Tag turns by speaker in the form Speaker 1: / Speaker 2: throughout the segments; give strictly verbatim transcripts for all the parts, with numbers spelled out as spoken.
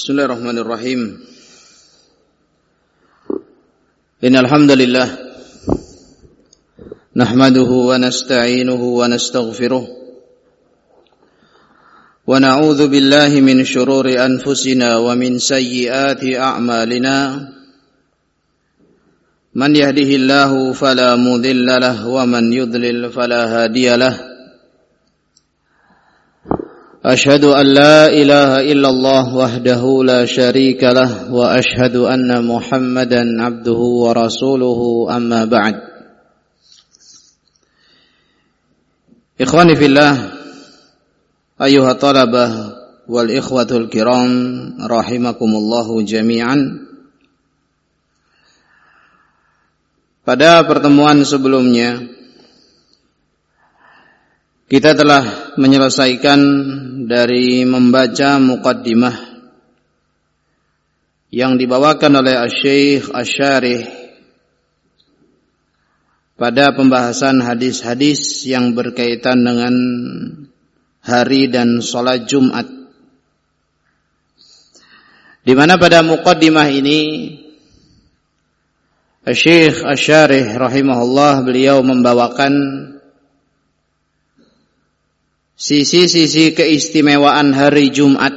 Speaker 1: Bismillahirrahmanirrahim. Innal hamdalillah nahmaduhu wa nasta'inuhu wa nastaghfiruh wa na'udzu billahi min shururi anfusina wa min sayyiati a'malina. Man yahdihillahu fala mudilla lahu wa man yudlil fala hadiya lahu. Ashhadu an la ilaha illallah wahdahu la syarika lah wa ashhadu anna Muhammadan abduhu wa rasuluhu amma ba'd. Ikhwani fillah, ayyuha talabah wal ikhwatul kiram rahimakumullahu jami'an. Pada pertemuan sebelumnya kita telah menyelesaikan dari membaca muqaddimah yang dibawakan oleh Asy-Syaikh Asy-Syarih pada pembahasan hadis-hadis yang berkaitan dengan hari dan sholat Jumat, di mana pada muqaddimah ini Asy-Syaikh Asy-Syarih rahimahullah beliau membawakan sisi-sisi keistimewaan hari Jumat,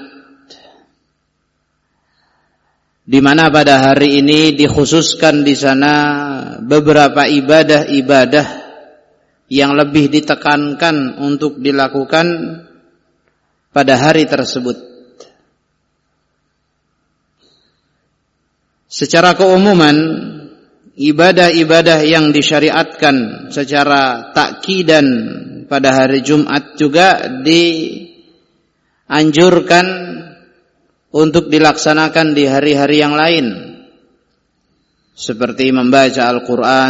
Speaker 1: di mana pada hari ini dikhususkan di sana beberapa ibadah-ibadah yang lebih ditekankan untuk dilakukan pada hari tersebut. Secara keumuman, ibadah-ibadah yang disyariatkan secara ta'kidan pada hari Jumat juga dianjurkan untuk dilaksanakan di hari-hari yang lain, seperti membaca Al-Quran,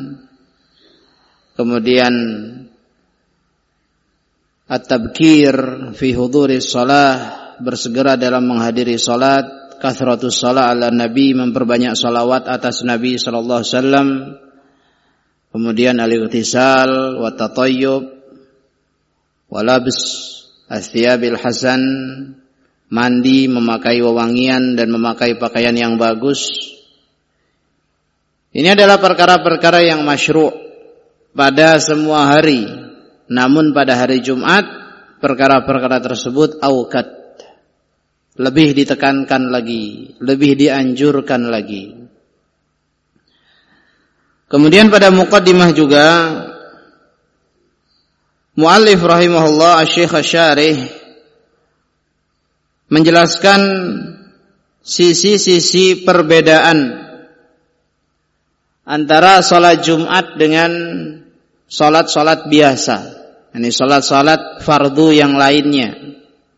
Speaker 1: kemudian at-tabkir fi huduris shalah, bersegera dalam menghadiri salat, kathratus shalah ala nabi, memperbanyak salawat atas Nabi sallallahu alaihi wasallam, kemudian al-ightisal wa tatayyub walabs athyabil hasan, mandi, memakai wewangian dan memakai pakaian yang bagus. Ini adalah perkara-perkara yang masyru' pada semua hari. Namun pada hari Jumat perkara-perkara tersebut auqat, lebih ditekankan lagi, lebih dianjurkan lagi. Kemudian pada muqaddimah juga Mu'allif rahimahullah Asy-Syaikh Asy-Syarih menjelaskan sisi-sisi perbedaan antara salat Jumat dengan salat-salat biasa, ini salat-salat fardu yang lainnya.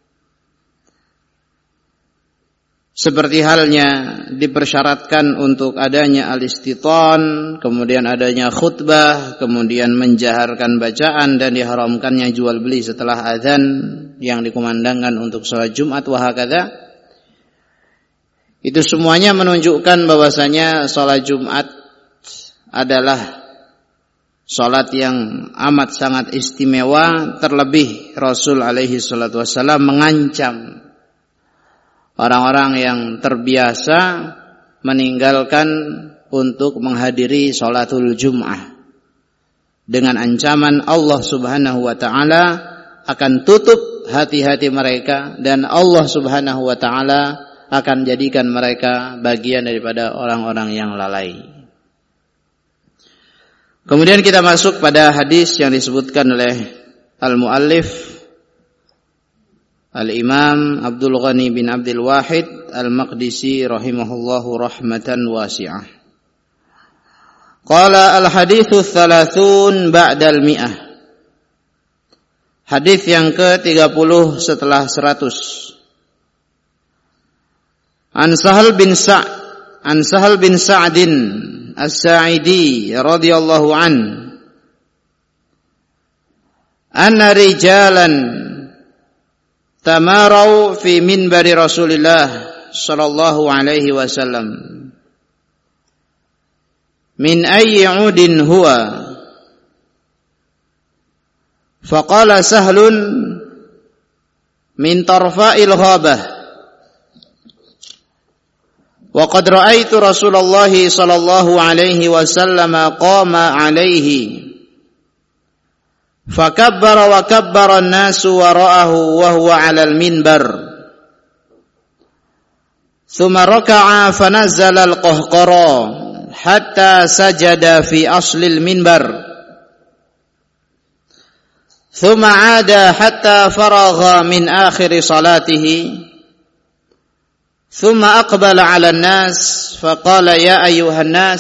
Speaker 1: Seperti halnya dipersyaratkan untuk adanya al-istitan, kemudian adanya khutbah, kemudian menjaharkan bacaan, dan diharamkannya jual beli setelah azan yang dikumandangkan untuk salat Jumat, wa hakadha. Itu semuanya menunjukkan bahwasanya salat Jumat adalah salat yang amat sangat istimewa, terlebih Rasul alaihi salatu wassalam mengancam orang-orang yang terbiasa meninggalkan untuk menghadiri sholatul Jum'ah dengan ancaman Allah subhanahu wa ta'ala akan tutup hati-hati mereka, dan Allah subhanahu wa ta'ala akan jadikan mereka bagian daripada orang-orang yang lalai. Kemudian kita masuk pada hadis yang disebutkan oleh al-muallif Al-Imam Abdul Ghani bin Abdul Wahid Al-Maqdisi rahimahullahu rahmatan wasi'ah. Qala al-hadithu thalathun ba'dal mi'ah. Hadis yang ke tiga puluh setelah seratus. An Sahal bin Sa' An Sahal bin Sa'din As-Sa'idi radhiyallahu an anna rijalan tamarau fi minbari Rasulillah sallallahu alaihi wasallam min ayyi 'udin huwa faqala Sahlun min tarfa'il ghabah wa qad ra'aitu Rasulullah sallallahu alaihi wasallam qama alaihi fakabbara wa kabbara an-nasu wara'ahu wa huwa 'alal minbar thumma raka'a fanazzala al-qahqara hatta sajada fi aslil minbar thumma 'ada hatta faragha min akhir salatihi thumma aqbala 'ala an-nas faqala ya ayyuhan nas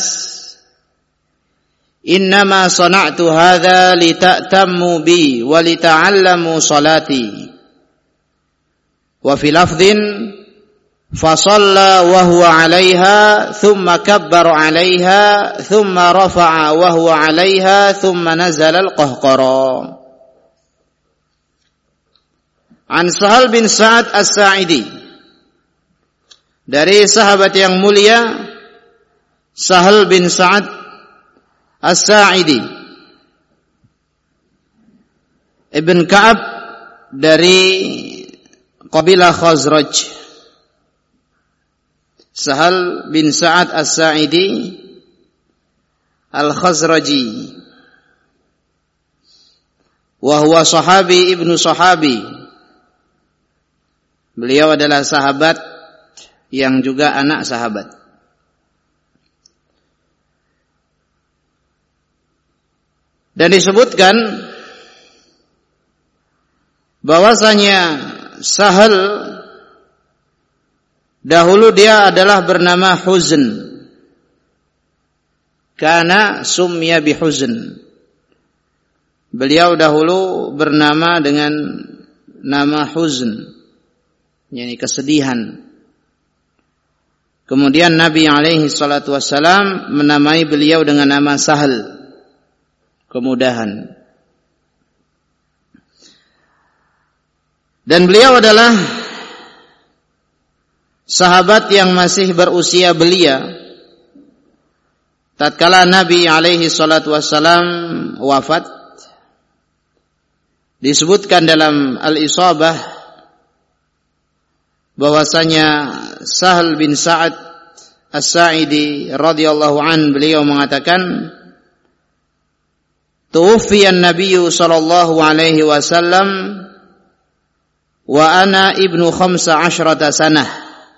Speaker 1: innama sana'tu hadha lita'tammu bi wa lita'allamu salati wa fi lafdhin fasalla wa huwa 'alayha thumma kabbara 'alayha thumma rafa'a wa huwa 'alayha thumma nazala al-qahqara. An Sahal bin Sa'ad As-Sa'idi, dari sahabat yang mulia Sahal bin Sa'ad As-Sa'idi Ibn Ka'ab dari kabilah Khazraj. Sahal bin Sa'ad As-Sa'idi Al-Khazraji wa huwa sahabi ibnu sahabi. Beliau adalah sahabat yang juga anak sahabat. Dan disebutkan bahwasanya Sahal dahulu dia adalah bernama Huzn. Kana sumya bi Huzn. Beliau dahulu bernama dengan nama Huzn, yakni kesedihan. Kemudian Nabi alaihi salatu wassalam menamai beliau dengan nama Sahal, kemudahan. Dan beliau adalah sahabat yang masih berusia belia tatkala Nabi alaihi salatu wassalam wafat. Disebutkan dalam Al-Isabah bahwasanya Sahal bin Sa'ad As-Sa'idi radhiyallahu an, beliau mengatakan tuwfiyan nabiyyu sallallahu alaihi wasallam wa ana ibnu khamsa asyrata sanah.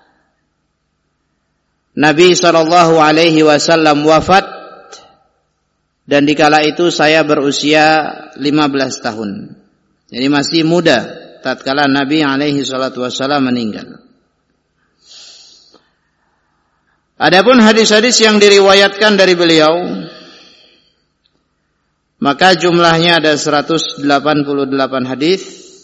Speaker 1: Nabi sallallahu alaihi wasallam wafat dan dikala itu saya berusia lima belas tahun. Jadi masih muda tatkala Nabi alaihi salatu wasallam meninggal. Adapun hadis-hadis yang diriwayatkan dari beliau, maka jumlahnya ada seratus delapan puluh delapan hadis.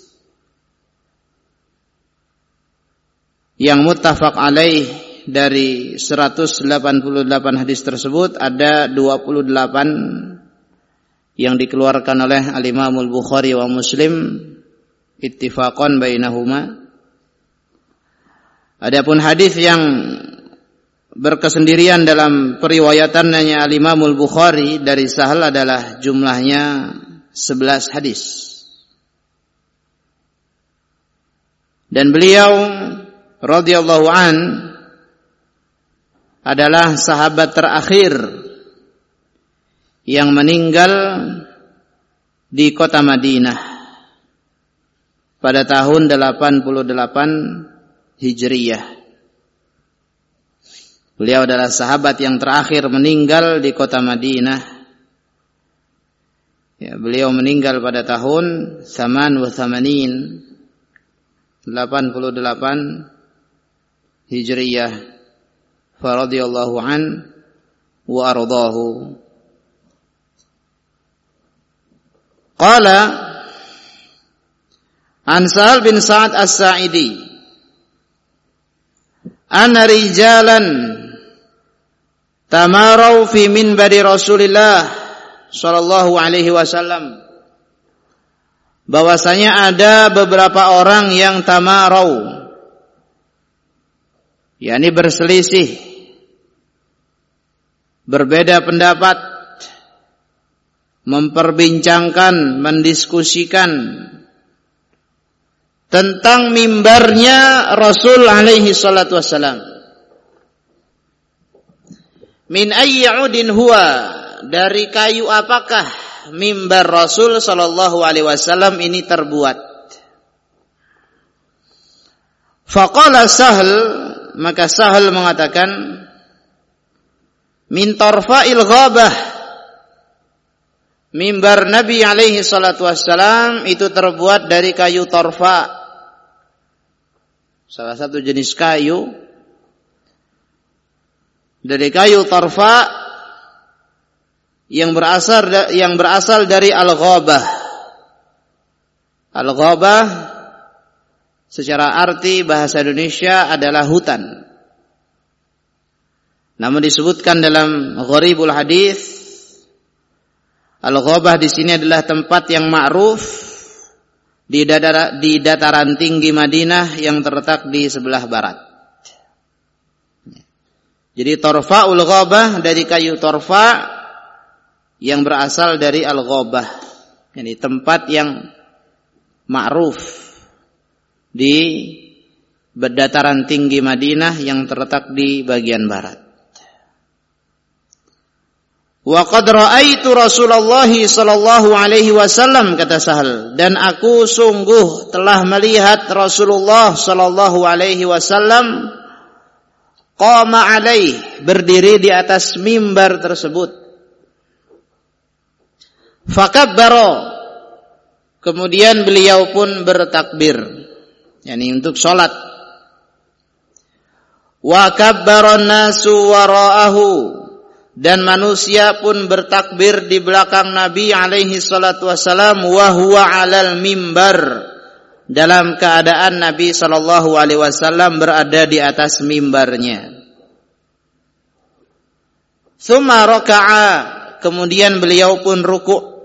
Speaker 1: Yang muttafaq alaih dari seratus delapan puluh delapan hadis tersebut ada dua puluh delapan yang dikeluarkan oleh Al-Imam Al-Bukhari wa Muslim ittifaqan bainahuma. Adapun hadis yang berkesendirian dalam periwayatannya Al-Imam Al-Bukhari dari Sahal adalah jumlahnya sebelas hadis. Dan beliau radhiyallahu an adalah sahabat terakhir yang meninggal di kota Madinah pada tahun delapan puluh delapan Hijriyah. Beliau adalah sahabat yang terakhir meninggal di kota Madinah. Ya, beliau meninggal pada tahun delapan puluh delapan delapan puluh delapan Hijriyah. Faradhiyallahu an wa ardahu. Qala an Sahal bin Sa'ad As-Sa'idi anna rijalan tamarau fi minbari Rasulillah sallallahu alaihi wasallam, bahwasanya ada beberapa orang yang tamarau, yakni berselisih, berbeda pendapat, memperbincangkan, mendiskusikan tentang mimbarnya Rasul alaihi salatu wassalam. min ayyi 'udin huwa, dari kayu apakah mimbar Rasul sallallahu alaihi wasallam ini terbuat? Faqala Sahl, maka Sahl mengatakan, min tarfa'il ghabah, mimbar Nabi alaihi salatu wassalam itu terbuat dari kayu torfa, salah satu jenis kayu dari kayu torfa yang berasal yang berasal dari al-ghabah. Al-ghabah secara arti bahasa Indonesia adalah hutan. Namun disebutkan dalam Gharibul Hadis, al-ghabah di sini adalah tempat yang ma'ruf di dataran, di dataran tinggi Madinah yang terletak di sebelah barat. Jadi torfa'ul ghabah dari kayu torfa yang berasal dari al-ghabah, yani tempat yang ma'ruf di dataran tinggi Madinah yang terletak di bagian barat. Wa qad ra'aitu Rasulullah sallallahu alaihi wasallam, kata Sahal, dan aku sungguh telah melihat Rasulullah sallallahu alaihi wasallam qama alaih, berdiri di atas mimbar tersebut. Fakabbara, kemudian beliau pun bertakbir, yakni untuk salat. Wa kabbaran nasu wara'ahu, dan manusia pun bertakbir di belakang Nabi alaihi salatu wassalam, wa huwa 'alal mimbar, dalam keadaan Nabi sallallahu alaihi wasallam berada di atas mimbarnya. Tsumma raka'a, kemudian beliau pun ruku'.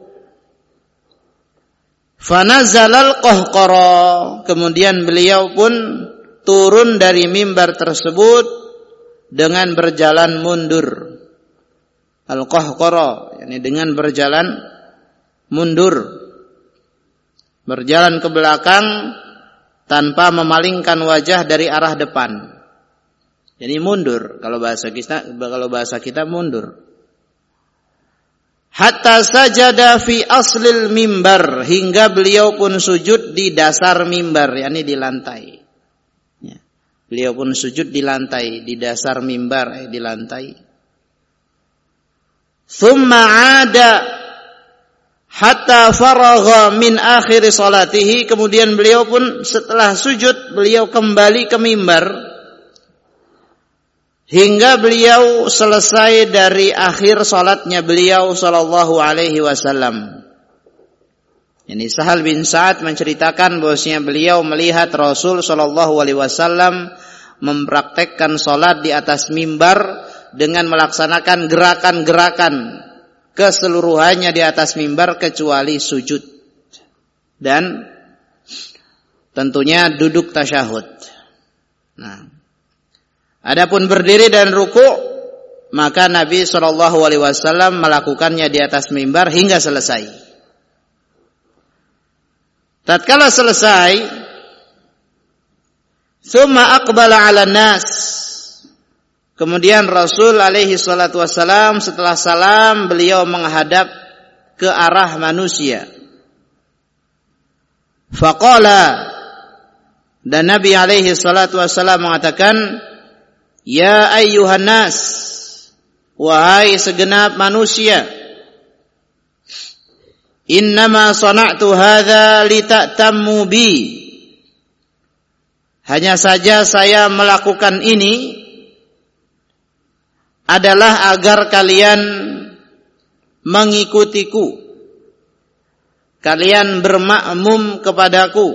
Speaker 1: Fanazalal qahqara, kemudian beliau pun turun dari mimbar tersebut dengan berjalan mundur. Al-qahqara, yakni dengan berjalan mundur, berjalan ke belakang tanpa memalingkan wajah dari arah depan. Jadi mundur, kalau bahasa kita kalau bahasa kita mundur. Hatta sajada fi aslil mimbar, hingga beliau pun sujud di dasar mimbar, yakni di lantai. Ya. Beliau pun sujud di lantai, di dasar mimbar, eh, di lantai. Thumma 'ada hatta faragha min akhir salatihi, kemudian beliau pun setelah sujud beliau kembali ke mimbar hingga beliau selesai dari akhir salatnya beliau sallallahu alaihi wasallam. Ini Sahal bin Sa'ad menceritakan bahwasanya beliau melihat Rasul sallallahu alaihi wasallam mempraktekkan salat di atas mimbar dengan melaksanakan gerakan-gerakan keseluruhannya di atas mimbar kecuali sujud dan tentunya duduk tasyahud. Nah, adapun berdiri dan ruku', maka Nabi shallallahu alaihi wasallam melakukannya di atas mimbar hingga selesai. Tatkala selesai, tsumma aqbala 'alan nas, kemudian Rasul alaihi salatu wassalam setelah salam beliau menghadap ke arah manusia. Faqala, dan Nabi alaihi salatu wassalam mengatakan, ya ayyuhan nas, wahai segenap manusia, innama sana'tu hadza lita'tammu bi, hanya saja saya melakukan ini adalah agar kalian mengikutiku, kalian bermakmum kepadaku.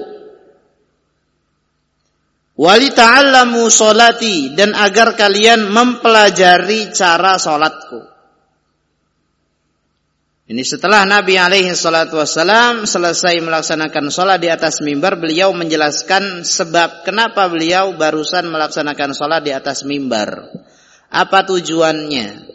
Speaker 1: Walita'allamu sholati, dan agar kalian mempelajari cara sholatku. Ini setelah Nabi alaihi salatu wassalam selesai melaksanakan sholat di atas mimbar, beliau menjelaskan sebab kenapa beliau barusan melaksanakan sholat di atas mimbar. Apa tujuannya?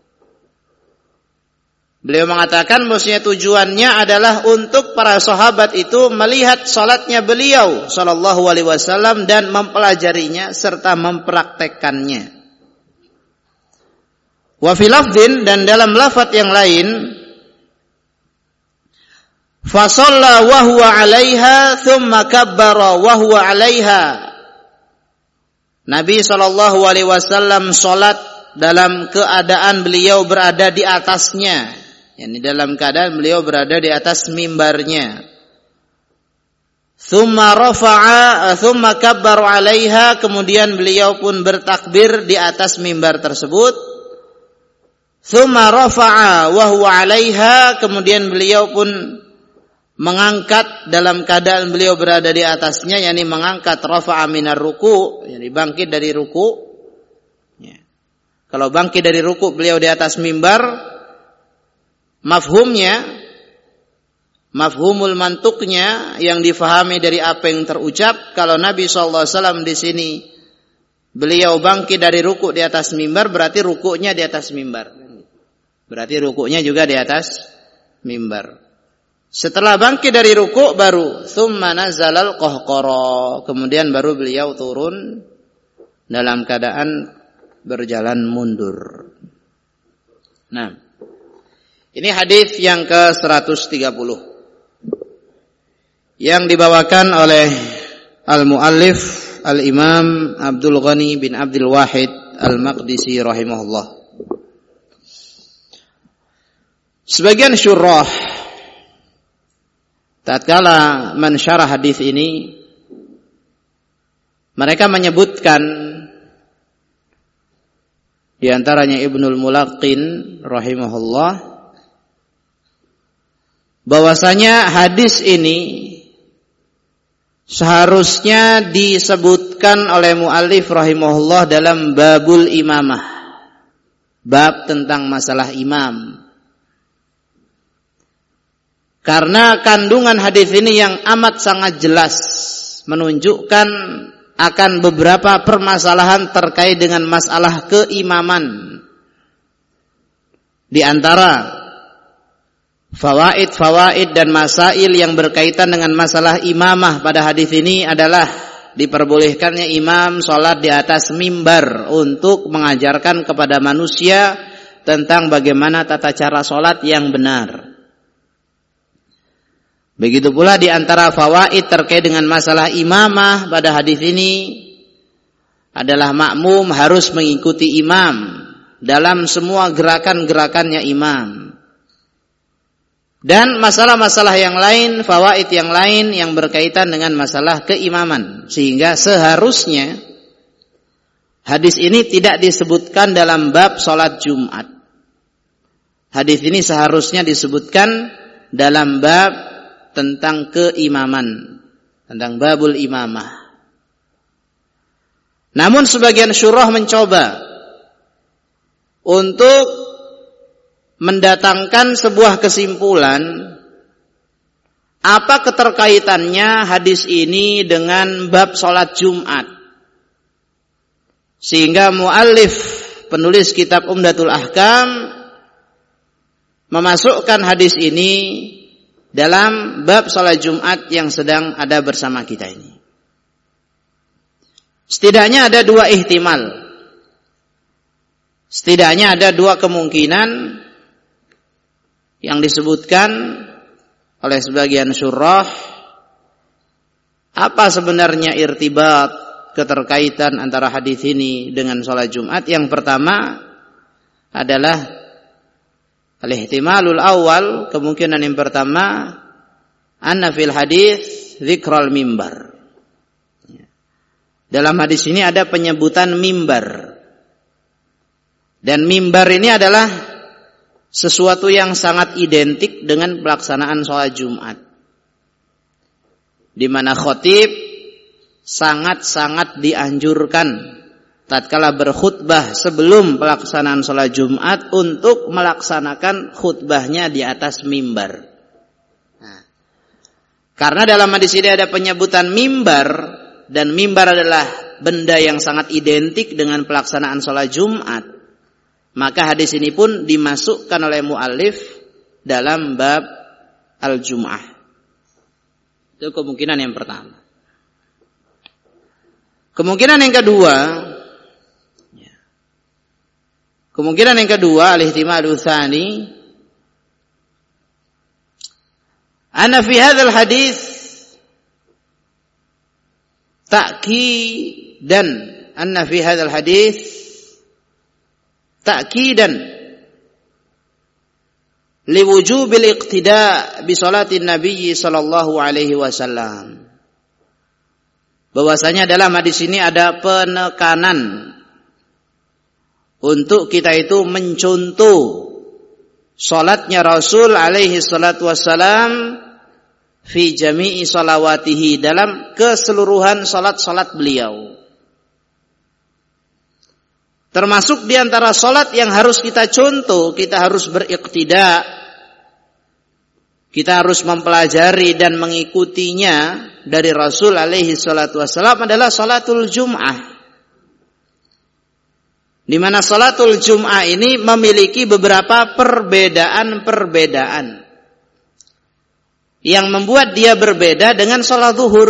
Speaker 1: Beliau mengatakan bahwasanya tujuannya adalah untuk para sahabat itu melihat salatnya beliau sallallahu alaihi wasallam dan mempelajarinya serta mempraktekkannya. Wa fi lafdin, dan dalam lafaz yang lain, fa shalla wa huwa 'alaiha tsumma kabbara wa huwa 'alaiha. Nabi sallallahu alaihi wasallam salat dalam keadaan beliau berada di atasnya, yakni dalam keadaan beliau berada di atas mimbarnya. Tsumma rafa'a tsumma kabbara 'alaiha, kemudian beliau pun bertakbir di atas mimbar tersebut. Tsumma rafa'a wa huwa 'alaiha, kemudian beliau pun mengangkat dalam keadaan beliau berada di atasnya, yakni mengangkat rafa'a minar ruku', yakni bangkit dari ruku'. Ya. Kalau bangkit dari ruku' beliau di atas mimbar, mafhumnya, mafhumul mantuknya yang difahami dari apa yang terucap, kalau Nabi sallallahu alaihi wasallam di sini beliau bangkit dari ruku' di atas mimbar, berarti ruku'nya di atas mimbar. Berarti ruku'nya juga di atas mimbar. Setelah bangkit dari ruku' baru tsumma nazalal qahqara, kemudian baru beliau turun dalam keadaan berjalan mundur. Nah, ini hadis yang ke seratus tiga puluh yang dibawakan oleh al-muallif al-Imam Abdul Ghani bin Abdul Wahid al-Maqdisi rahimahullah. Sebagian syurah tatkala mensyarah hadis ini, mereka menyebutkan di antaranya Ibnul Mulaqqin rahimahullah bahwasanya hadis ini seharusnya disebutkan oleh muallif rahimahullah dalam babul imamah, bab tentang masalah imam. Karena kandungan hadis ini yang amat sangat jelas menunjukkan akan beberapa permasalahan terkait dengan masalah keimaman. Di antara fawaid-fawaid dan masail yang berkaitan dengan masalah imamah pada hadis ini adalah diperbolehkannya imam sholat di atas mimbar untuk mengajarkan kepada manusia tentang bagaimana tata cara sholat yang benar. Begitu pula di antara fawaid terkait dengan masalah imamah pada hadis ini adalah makmum harus mengikuti imam dalam semua gerakan-gerakannya imam. Dan masalah-masalah yang lain, fawaid yang lain yang berkaitan dengan masalah keimaman. Sehingga seharusnya hadis ini tidak disebutkan dalam bab sholat Jumat. Hadis ini seharusnya disebutkan dalam bab tentang keimaman, tentang babul imamah. Namun sebagian syurah mencoba untuk mendatangkan sebuah kesimpulan apa keterkaitannya hadis ini dengan bab sholat Jumat, sehingga muallif penulis kitab Umdatul Ahkam memasukkan hadis ini dalam bab sholat Jumat yang sedang ada bersama kita ini. Setidaknya ada dua ihtimal, setidaknya ada dua kemungkinan yang disebutkan oleh sebagian syurah apa sebenarnya irtibat, keterkaitan antara hadis ini dengan sholat Jumat. Yang pertama adalah al-ihtimalul awal, kemungkinan yang pertama, anna fil hadis dzikral mimbar. Dalam hadis ini ada penyebutan mimbar. Dan mimbar ini adalah sesuatu yang sangat identik dengan pelaksanaan sholat Jumat, di mana khatib sangat-sangat dianjurkan tatkala berkhutbah sebelum pelaksanaan sholat Jumat untuk melaksanakan khutbahnya di atas mimbar. Nah, karena dalam hadis ini ada penyebutan mimbar, dan mimbar adalah benda yang sangat identik dengan pelaksanaan sholat Jumat, maka hadis ini pun dimasukkan oleh muallif dalam bab al-Jum'ah. Itu kemungkinan yang pertama. Kemungkinan yang kedua, Kemungkinan yang kedua, al-ihtimalu tsani, anna fi hadzal hadis ta'kidan, anna fi hadzal hadis ta'kidan liwujubil iqtida' bi salatin nabiy sallallahu alaihi wasallam. Bahwasanya dalam hadis ini ada penekanan untuk kita itu mencontoh salatnya Rasul alaihi salatu wassalam fi jami'i salawatihi, dalam keseluruhan salat-salat beliau. Termasuk di antara salat yang harus kita contoh, kita harus beriqtida, kita harus mempelajari dan mengikutinya dari Rasul alaihi salatu wassalam adalah salatul Jum'ah. Di mana salatul Jum'ah ini memiliki beberapa perbedaan-perbedaan yang membuat dia berbeda dengan salat zuhur.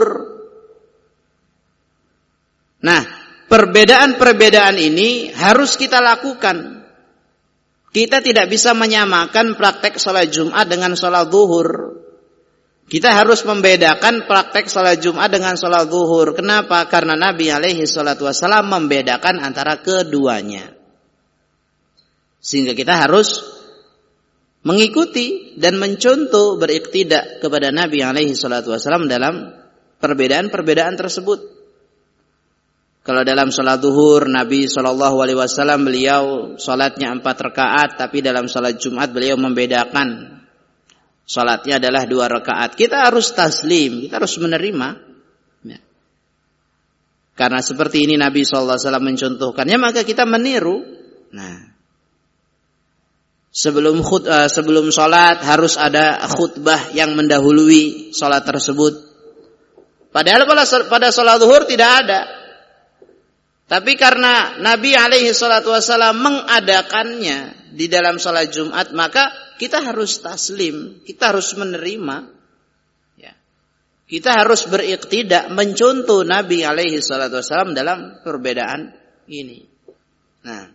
Speaker 1: Nah, perbedaan-perbedaan ini harus kita lakukan. Kita tidak bisa menyamakan praktek salat Jumat dengan salat zuhur. Kita harus membedakan praktek salat Jumat dengan salat zuhur. Kenapa? Karena Nabi alaihi salatu wassalam membedakan antara keduanya. Sehingga kita harus mengikuti dan mencontoh, beriqtida kepada Nabi alaihi salatu wassalam dalam perbedaan-perbedaan tersebut. Kalau dalam salat zuhur Nabi sallallahu alaihi wasallam beliau salatnya empat rakaat, tapi dalam salat Jumat beliau membedakan. Salatnya adalah dua rakaat. Kita harus taslim, kita harus menerima. Ya. Karena seperti ini Nabi sallallahu alaihi wasallam mencontohkannya, maka kita meniru. Nah, sebelum khut, uh, sebelum salat harus ada khutbah yang mendahului salat tersebut. Padahal pada salat zuhur tidak ada. Tapi karena Nabi alaihi salatu wasallam mengadakannya di dalam salat Jumat, maka kita harus taslim, kita harus menerima. Ya. Kita harus beriqtida, mencontoh Nabi alaihi salatu wasallam dalam perbedaan ini. Nah,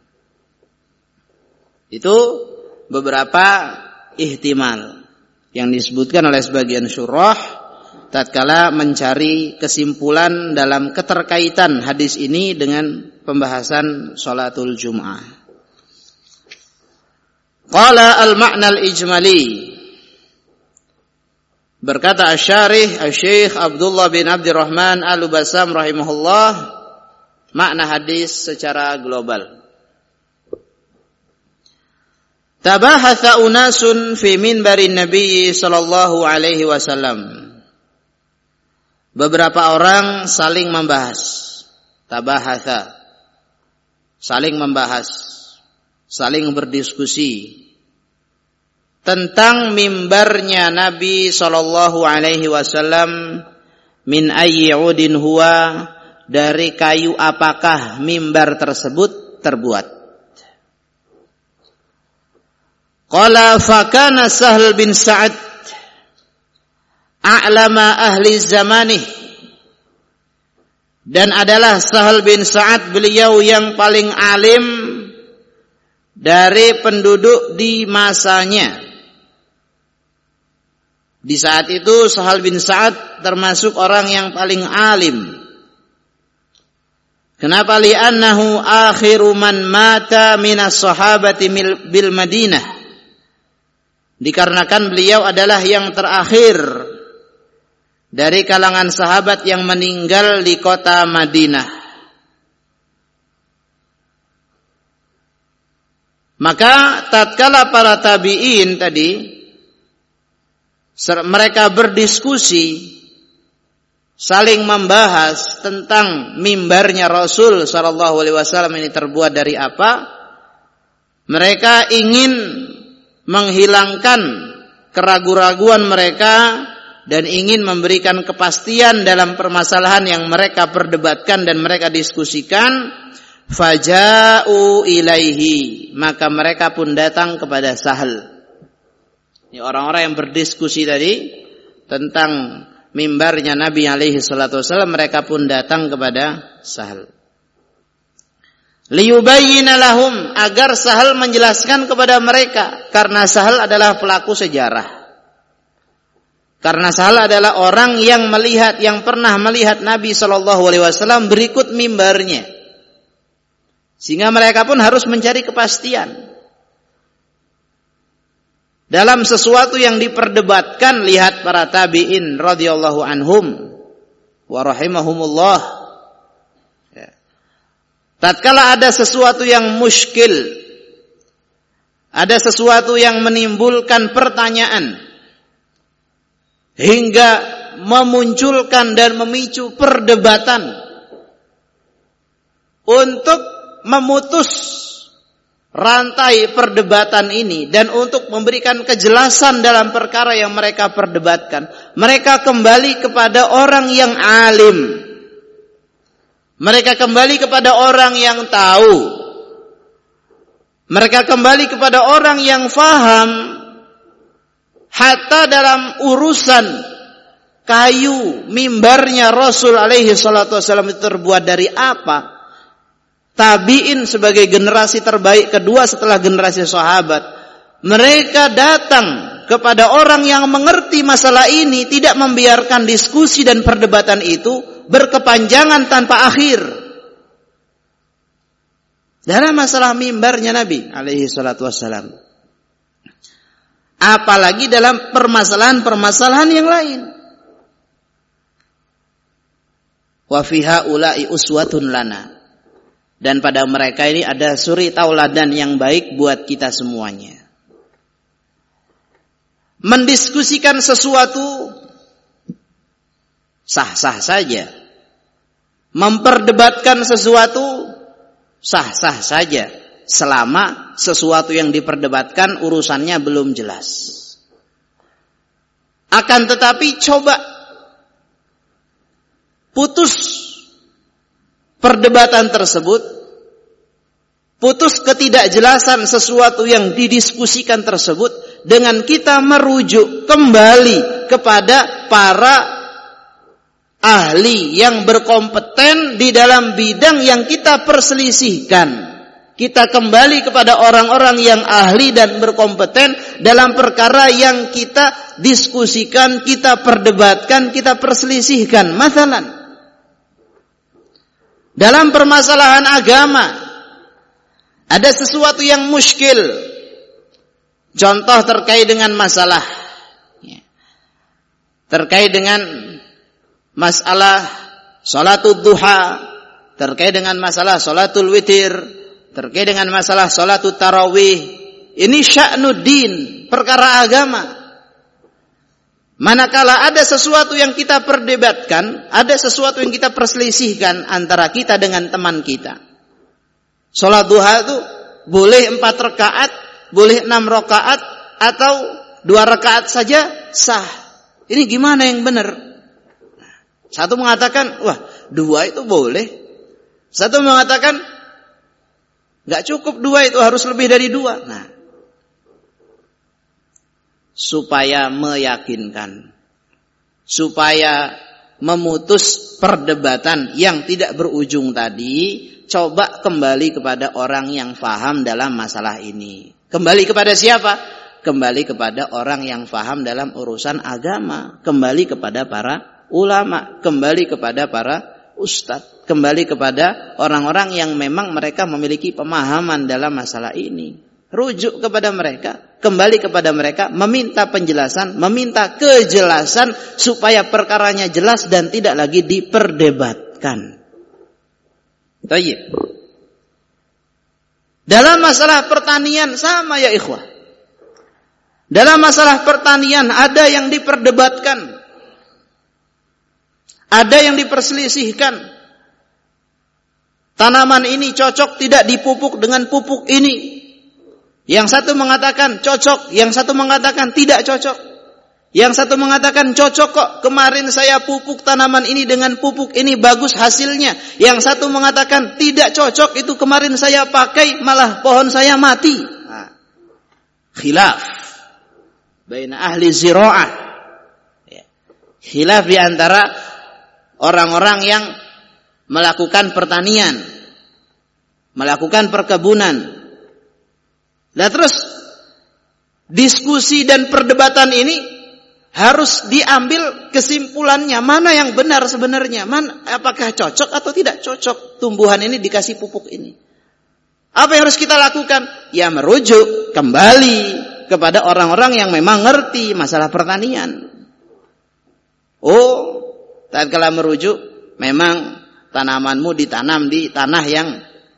Speaker 1: itu beberapa ihtimal yang disebutkan oleh sebagian syurah tatkala mencari kesimpulan dalam keterkaitan hadis ini dengan pembahasan salatul Jum'ah. Qala al-ma'na al-ijmali, berkata asy-syarih Asy-Syaikh Abdullah bin Abdurrahman Al-Bassam rahimahullah, makna hadis secara global. Tabahatha unasun fi minbarin Nabi sallallahu alaihi wasallam. Beberapa orang saling membahas. Tabahatha, saling membahas, saling berdiskusi tentang mimbarnya Nabi sallallahu alaihi wasallam. Min ayyi udin huwa, dari kayu apakah mimbar tersebut terbuat. Qala fakana Sahl bin Sa'ad a'lama ahli zamanih, dan adalah Sahl bin Sa'ad beliau yang paling alim dari penduduk di masanya. Di saat itu Sahl bin Sa'ad termasuk orang yang paling alim. Kenapa? Li'annahu akhiru man mata minas sahabati bil Madinah. Dikarenakan beliau adalah yang terakhir dari kalangan sahabat yang meninggal di kota Madinah. Maka tatkala para tabi'in tadi mereka berdiskusi, saling membahas tentang mimbarnya Rasul sallallahu alaihi wasallam ini terbuat dari apa, mereka ingin menghilangkan keraguan-raguan mereka dan ingin memberikan kepastian dalam permasalahan yang mereka perdebatkan dan mereka diskusikan. Faja'u ilaihi, maka mereka pun datang kepada Sahl. Ini orang-orang yang berdiskusi tadi tentang mimbarnya Nabi alaihi salatu wasallam, mereka pun datang kepada Sahl. Liyubayyina lahum, agar Sahal menjelaskan kepada mereka, karena Sahal adalah pelaku sejarah. Karena Sahal adalah orang yang melihat, yang pernah melihat Nabi shallallahu alaihi wasallam berikut mimbarnya. Sehingga mereka pun harus mencari kepastian dalam sesuatu yang diperdebatkan. Lihat para tabi'in radhiyallahu anhum wa rahimahumullah. Ya. Tatkala ada sesuatu yang muskil, ada sesuatu yang menimbulkan pertanyaan hingga memunculkan dan memicu perdebatan, untuk memutus rantai perdebatan ini dan untuk memberikan kejelasan dalam perkara yang mereka perdebatkan, mereka kembali kepada orang yang alim. Mereka kembali kepada orang yang tahu. Mereka kembali kepada orang yang faham. Hatta dalam urusan kayu mimbarnya Rasul alaihi salatu wasallam itu terbuat dari apa? Tabi'in sebagai generasi terbaik kedua setelah generasi sahabat, mereka datang kepada orang yang mengerti masalah ini, tidak membiarkan diskusi dan perdebatan itu berkepanjangan tanpa akhir. Dalam masalah mimbarnya Nabi alaihi salatu wassalam, apalagi dalam permasalahan-permasalahan yang lain. Wa fiha ulai uswatun lana. Dan pada mereka ini ada suri tauladan yang baik buat kita semuanya. Mendiskusikan sesuatu sah-sah saja. Memperdebatkan sesuatu sah-sah saja, selama sesuatu yang diperdebatkan urusannya belum jelas. Akan tetapi coba putus perdebatan tersebut, putus ketidakjelasan sesuatu yang didiskusikan tersebut dengan kita merujuk kembali kepada para ahli yang berkompeten di dalam bidang yang kita perselisihkan. Kita kembali kepada orang-orang yang ahli dan berkompeten dalam perkara yang kita diskusikan, kita perdebatkan, kita perselisihkan. Masalan, dalam permasalahan agama ada sesuatu yang muskil. Contoh terkait dengan masalah terkait dengan masalah salatul duha, terkait dengan masalah salatul witir, terkait dengan masalah salatul tarawih. Ini sya'nuddin, perkara agama. Manakala ada sesuatu yang kita perdebatkan, ada sesuatu yang kita perselisihkan antara kita dengan teman kita. Salat duha itu boleh empat rakaat, boleh enam rakaat, atau dua rakaat saja sah. Ini gimana yang benar? Satu mengatakan, wah dua itu boleh. Satu mengatakan, gak cukup dua, itu harus lebih dari dua. Nah, supaya meyakinkan, supaya memutus perdebatan yang tidak berujung tadi, coba kembali kepada orang yang faham dalam masalah ini. Kembali kepada siapa? Kembali kepada orang yang faham dalam urusan agama. Kembali kepada para ulama, kembali kepada para ustadz, kembali kepada orang-orang yang memang mereka memiliki pemahaman dalam masalah ini. Rujuk kepada mereka, kembali kepada mereka, meminta penjelasan, meminta kejelasan supaya perkaranya jelas dan tidak lagi diperdebatkan. Baik. Dalam masalah pertanian sama ya ikhwah. Dalam masalah pertanian ada yang diperdebatkan, ada yang diperselisihkan. Tanaman ini cocok tidak dipupuk dengan pupuk ini. Yang satu mengatakan cocok, yang satu mengatakan tidak cocok. Yang satu mengatakan cocok kok, kemarin saya pupuk tanaman ini dengan pupuk ini bagus hasilnya. Yang satu mengatakan tidak cocok, itu kemarin saya pakai malah pohon saya mati. Nah, khilaf baina ahli zira'ah. Ya. Khilaf di antara orang-orang yang melakukan pertanian, melakukan perkebunan. Nah terus diskusi dan perdebatan ini harus diambil kesimpulannya, mana yang benar sebenarnya, mana, apakah cocok atau tidak cocok tumbuhan ini dikasih pupuk ini. Apa yang harus kita lakukan? Ya merujuk kembali kepada orang-orang yang memang ngerti masalah pertanian. Oh, tatkala merujuk, memang tanamanmu ditanam di tanah yang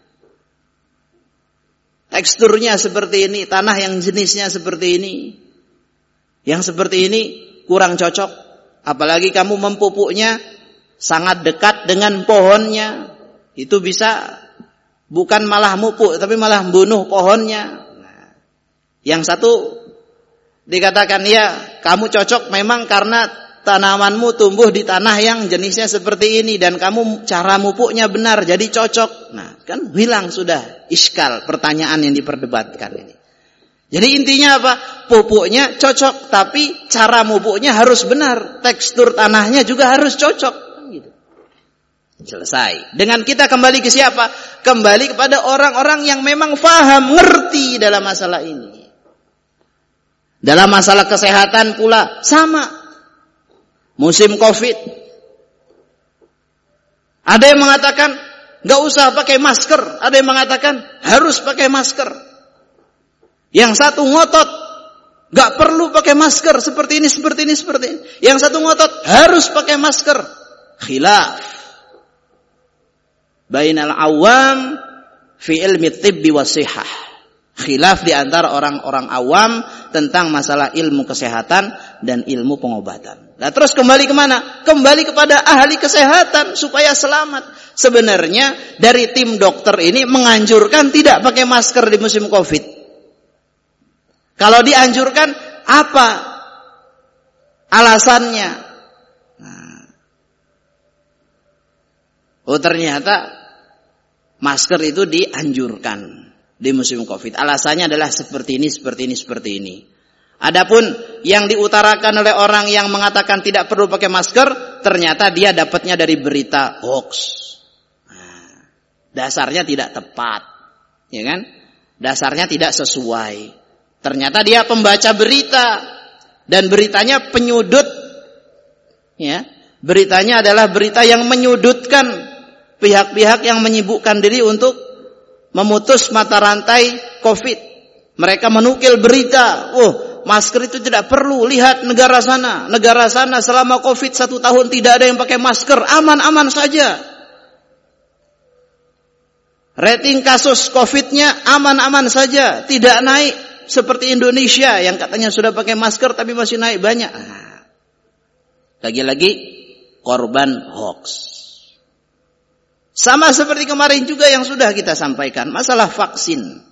Speaker 1: teksturnya seperti ini, tanah yang jenisnya seperti ini. Yang seperti ini kurang cocok. Apalagi kamu mempupuknya sangat dekat dengan pohonnya. Itu bisa bukan malah mupuk, tapi malah membunuh pohonnya. Yang satu dikatakan ya kamu cocok memang karena tanamanmu tumbuh di tanah yang jenisnya seperti ini dan kamu cara mupuknya benar jadi cocok. Nah, kan hilang sudah iskal pertanyaan yang diperdebatkan ini. Jadi intinya apa? Pupuknya cocok tapi cara mupuknya harus benar, tekstur tanahnya juga harus cocok gitu. Selesai. Dengan kita kembali ke siapa? Kembali kepada orang-orang yang memang paham, ngerti dalam masalah ini. Dalam masalah kesehatan pula sama. Musim Covid. Ada yang mengatakan enggak usah pakai masker, ada yang mengatakan harus pakai masker. Yang satu ngotot enggak perlu pakai masker, seperti ini, seperti ini, seperti ini. Yang satu ngotot harus pakai masker. Khilaf bainal awam fi ilmi tibbi wasihah. Khilaf di antara orang-orang awam tentang masalah ilmu kesehatan dan ilmu pengobatan. Nah terus kembali kemana? Kembali kepada ahli kesehatan supaya selamat. Sebenarnya dari tim dokter ini menganjurkan tidak pakai masker di musim Covid. Kalau dianjurkan apa alasannya? Nah. Oh ternyata masker itu dianjurkan di musim Covid. Alasannya adalah seperti ini, seperti ini, seperti ini. Adapun yang diutarakan oleh orang yang mengatakan tidak perlu pakai masker, ternyata dia dapatnya dari berita hoax. Nah, dasarnya tidak tepat, ya kan? Dasarnya tidak sesuai. Ternyata dia pembaca berita dan beritanya penyudut, ya. Beritanya adalah berita yang menyudutkan pihak-pihak yang menyibukkan diri untuk memutus mata rantai Covid. Mereka menukil berita, oh masker itu tidak perlu. Lihat negara sana, negara sana selama Covid satu tahun tidak ada yang pakai masker, aman-aman saja. Rating kasus Covid-nya aman-aman saja, tidak naik seperti Indonesia yang katanya sudah pakai masker tapi masih naik banyak. Nah, lagi-lagi korban hoax. Sama seperti kemarin juga yang sudah kita sampaikan, masalah vaksin.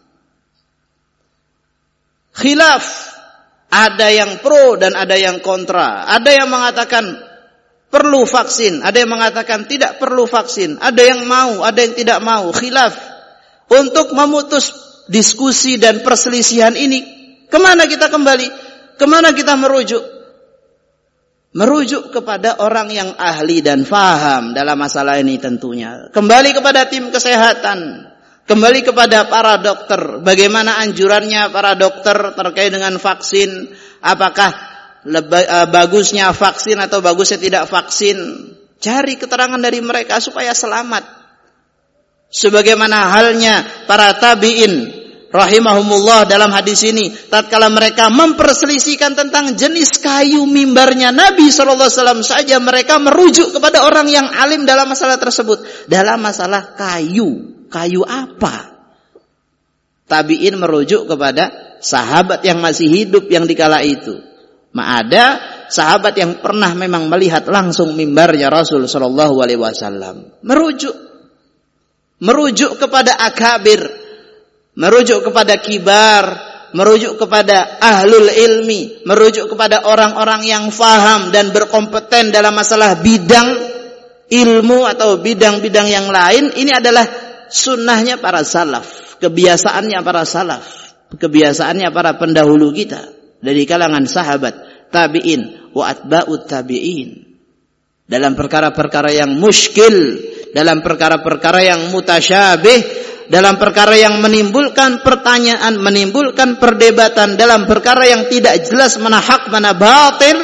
Speaker 1: Khilaf, ada yang pro dan ada yang kontra. Ada yang mengatakan perlu vaksin, ada yang mengatakan tidak perlu vaksin, ada yang mau, ada yang tidak mau. Khilaf. Untuk memutus diskusi dan perselisihan ini, kemana kita kembali? Kemana kita merujuk? Merujuk kepada orang yang ahli dan faham dalam masalah ini tentunya. Kembali kepada tim kesehatan. Kembali kepada para dokter. Bagaimana anjurannya para dokter terkait dengan vaksin. Apakah leba, bagusnya vaksin atau bagusnya tidak vaksin. Cari keterangan dari mereka supaya selamat. Sebagaimana halnya para tabi'in rahimahumullah dalam hadis ini, tatkala mereka memperselisihkan tentang jenis kayu mimbarnya Nabi shallallahu alaihi wasallam saja, mereka merujuk kepada orang yang alim dalam masalah tersebut. Dalam masalah kayu, kayu apa? Tabi'in merujuk kepada sahabat yang masih hidup yang dikala itu. Ada sahabat yang pernah memang melihat langsung mimbarnya Rasul shallallahu alaihi wasallam. Merujuk, merujuk kepada akabir, merujuk kepada kibar, merujuk kepada ahlul ilmi, merujuk kepada orang-orang yang faham dan berkompeten dalam masalah bidang ilmu atau bidang-bidang yang lain. Ini adalah sunnahnya para salaf, kebiasaannya para salaf, kebiasaannya para pendahulu kita dari kalangan sahabat, tabi'in, wa atba'ut tabi'in. Dalam perkara-perkara yang muskil, dalam perkara-perkara yang mutasyabih, dalam perkara yang menimbulkan pertanyaan, menimbulkan perdebatan dalam perkara yang tidak jelas mana hak mana batil,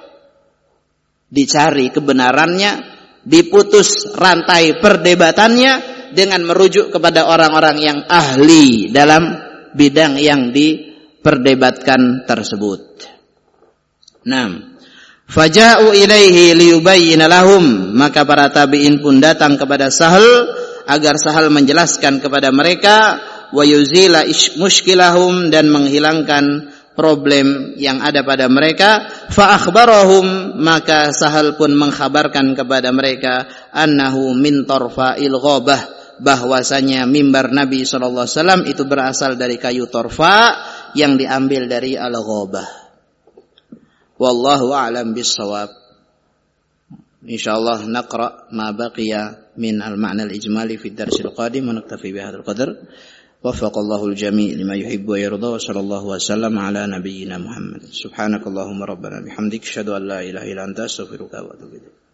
Speaker 1: dicari kebenarannya, diputus rantai perdebatannya dengan merujuk kepada orang-orang yang ahli dalam bidang yang diperdebatkan tersebut. Naam. Faja'u ilaihi liyubayyina lahum, maka para tabi'in pun datang kepada Sahal agar Sahal menjelaskan kepada mereka, wa yuzila mushkilahum, dan menghilangkan problem yang ada pada mereka. Fa akhbarahum, maka Sahal pun mengkhabarkan kepada mereka, annahu min tarfa'il ghabah, bahwasanya mimbar Nabi sallallahu alaihi wasallam itu berasal dari kayu torfa yang diambil dari al-ghabah. Wallahu a'lam bis-shawab. Insyaallah naqra ma baqiya min al-ma'na al-ijmali fi ad-dars al-qadim wa naktafi bi hadzal qadar. Waffaqallahu al-jami' lima yuhibbu wa yarda, wa sallallahu wa sallam ala nabiyyina Muhammad. Subhanakallahumma rabbana bihamdika asyhadu an la ilaha illa anta astaghfiruka wa atubu ilaik.